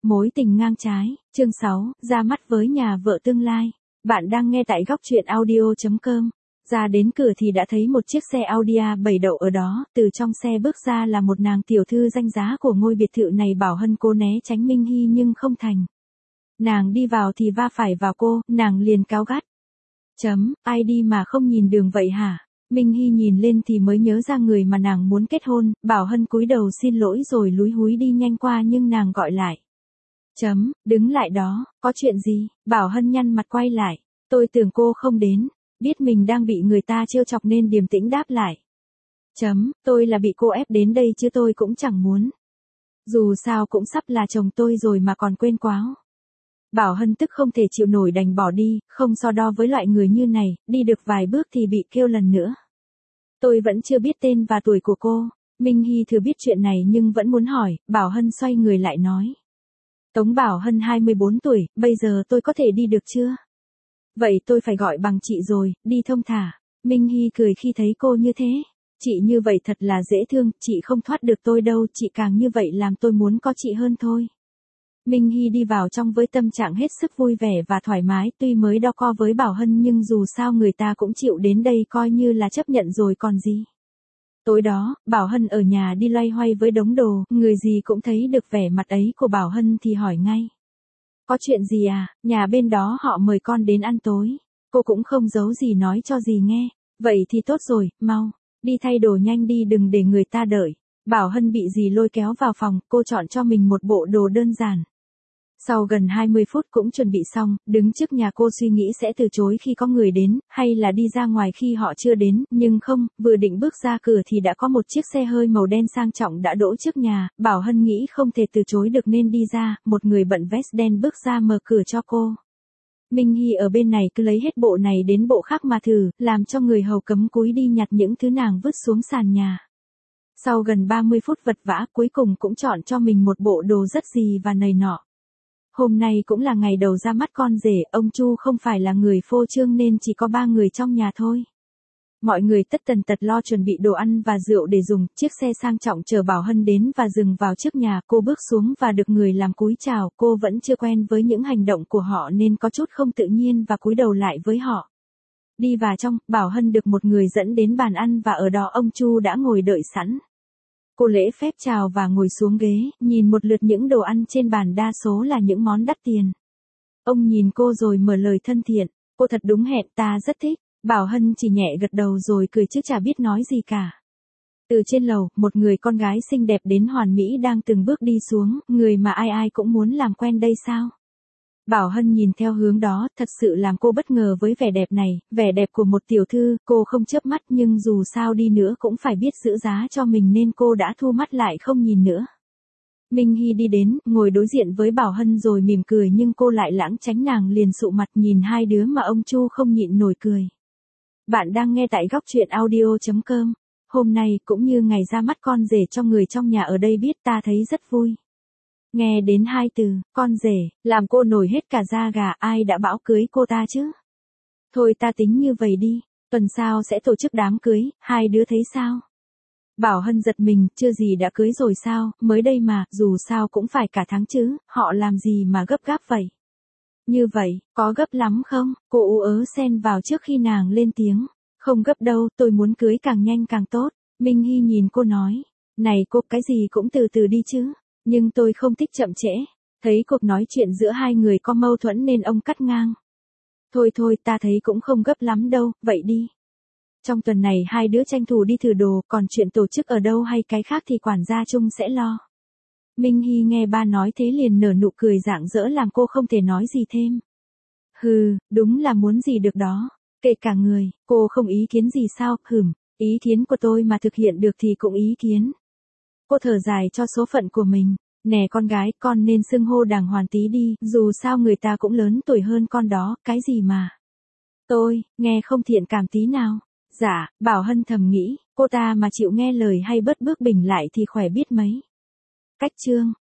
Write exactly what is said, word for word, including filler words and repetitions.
Mối tình ngang trái, chương sáu, ra mắt với nhà vợ tương lai. Bạn đang nghe tại góc truyện audio chấm com. Ra đến cửa thì đã thấy một chiếc xe Audi a bảy đậu ở đó, từ trong xe bước ra là một nàng tiểu thư danh giá của ngôi biệt thự này. Bảo Hân cố né tránh Minh Hy nhưng không thành. Nàng đi vào thì va phải vào cô, nàng liền cáu gắt. Chấm, ai đi mà không nhìn đường vậy hả? Minh Hy nhìn lên thì mới nhớ ra người mà nàng muốn kết hôn. Bảo Hân cúi đầu xin lỗi rồi lúi húi đi nhanh qua nhưng nàng gọi lại. Chấm, đứng lại đó, có chuyện gì? Bảo Hân nhăn mặt quay lại. Tôi tưởng cô không đến, biết mình đang bị người ta trêu chọc nên điềm tĩnh đáp lại. Chấm, tôi là bị cô ép đến đây chứ tôi cũng chẳng muốn. Dù sao cũng sắp là chồng tôi rồi mà còn quên quáo. Bảo Hân tức không thể chịu nổi đành bỏ đi, không so đo với loại người như này, đi được vài bước thì bị kêu lần nữa. Tôi vẫn chưa biết tên và tuổi của cô. Minh Hy thừa biết chuyện này nhưng vẫn muốn hỏi. Bảo Hân xoay người lại nói. Tống Bảo Hân hai mươi bốn tuổi, bây giờ tôi có thể đi được chưa? Vậy tôi phải gọi bằng chị rồi, đi thông thả. Minh Hy cười khi thấy cô như thế. Chị như vậy thật là dễ thương, chị không thoát được tôi đâu, chị càng như vậy làm tôi muốn có chị hơn thôi. Minh Hy đi vào trong với tâm trạng hết sức vui vẻ và thoải mái, tuy mới đo co với Bảo Hân nhưng dù sao người ta cũng chịu đến đây coi như là chấp nhận rồi còn gì. Tối đó, Bảo Hân ở nhà đi loay hoay với đống đồ, người gì cũng thấy được vẻ mặt ấy của Bảo Hân thì hỏi ngay. Có chuyện gì à, nhà bên đó họ mời con đến ăn tối. Cô cũng không giấu gì nói cho gì nghe. Vậy thì tốt rồi, mau, đi thay đồ nhanh đi đừng để người ta đợi. Bảo Hân bị dì lôi kéo vào phòng, cô chọn cho mình một bộ đồ đơn giản. Sau gần hai mươi phút cũng chuẩn bị xong, đứng trước nhà cô suy nghĩ sẽ từ chối khi có người đến, hay là đi ra ngoài khi họ chưa đến, nhưng không, vừa định bước ra cửa thì đã có một chiếc xe hơi màu đen sang trọng đã đỗ trước nhà. Bảo Hân nghĩ không thể từ chối được nên đi ra, một người bận vest đen bước ra mở cửa cho cô. Minh Hy ở bên này cứ lấy hết bộ này đến bộ khác mà thử, làm cho người hầu cấm cúi đi nhặt những thứ nàng vứt xuống sàn nhà. Sau gần ba mươi phút vật vã cuối cùng cũng chọn cho mình một bộ đồ rất gì và nầy nọ. Hôm nay cũng là ngày đầu ra mắt con rể, ông Chu không phải là người phô trương nên chỉ có ba người trong nhà thôi. Mọi người tất tần tật lo chuẩn bị đồ ăn và rượu để dùng, chiếc xe sang trọng chờ Bảo Hân đến và dừng vào trước nhà, cô bước xuống và được người làm cúi chào, cô vẫn chưa quen với những hành động của họ nên có chút không tự nhiên và cúi đầu lại với họ. Đi vào trong, Bảo Hân được một người dẫn đến bàn ăn và ở đó ông Chu đã ngồi đợi sẵn. Cô lễ phép chào và ngồi xuống ghế, nhìn một lượt những đồ ăn trên bàn đa số là những món đắt tiền. Ông nhìn cô rồi mở lời thân thiện, cô thật đúng hẹn, ta rất thích. Bảo Hân chỉ nhẹ gật đầu rồi cười chứ chả biết nói gì cả. Từ trên lầu, một người con gái xinh đẹp đến hoàn mỹ đang từng bước đi xuống, người mà ai ai cũng muốn làm quen đây sao? Bảo Hân nhìn theo hướng đó, thật sự làm cô bất ngờ với vẻ đẹp này, vẻ đẹp của một tiểu thư, cô không chớp mắt nhưng dù sao đi nữa cũng phải biết giữ giá cho mình nên cô đã thu mắt lại không nhìn nữa. Minh Hy đi đến, ngồi đối diện với Bảo Hân rồi mỉm cười nhưng cô lại lãng tránh nàng liền sụ mặt nhìn hai đứa mà ông Chu không nhịn nổi cười. Bạn đang nghe tại góc truyện audio chấm com. Hôm nay cũng như ngày ra mắt con rể cho người trong nhà ở đây biết ta thấy rất vui. Nghe đến hai từ, con rể, làm cô nổi hết cả da gà, ai đã bảo cưới cô ta chứ? Thôi ta tính như vậy đi, tuần sau sẽ tổ chức đám cưới, hai đứa thấy sao? Bảo Hân giật mình, chưa gì đã cưới rồi sao, mới đây mà, dù sao cũng phải cả tháng chứ, họ làm gì mà gấp gáp vậy? Như vậy, có gấp lắm không? Cô ú ớ xen vào trước khi nàng lên tiếng. Không gấp đâu, tôi muốn cưới càng nhanh càng tốt. Minh Hy nhìn cô nói, này cô, cái gì cũng từ từ đi chứ. Nhưng tôi không thích chậm trễ. Thấy cuộc nói chuyện giữa hai người có mâu thuẫn nên ông cắt ngang. Thôi thôi, ta thấy cũng không gấp lắm đâu, vậy đi. Trong tuần này hai đứa tranh thủ đi thử đồ, còn chuyện tổ chức ở đâu hay cái khác thì quản gia chung sẽ lo. Minh Hy nghe ba nói thế liền nở nụ cười rạng rỡ làm cô không thể nói gì thêm. Hừ, đúng là muốn gì được đó. Kệ cả người, cô không ý kiến gì sao, hửm, ý kiến của tôi mà thực hiện được thì cũng ý kiến. Cô thở dài cho số phận của mình. Nè con gái, con nên xưng hô đàng hoàng tí đi, dù sao người ta cũng lớn tuổi hơn con đó, cái gì mà. Tôi, nghe không thiện cảm tí nào. Dạ, Bảo Hân thầm nghĩ, cô ta mà chịu nghe lời hay bớt bước bình lại thì khỏe biết mấy. Cách chương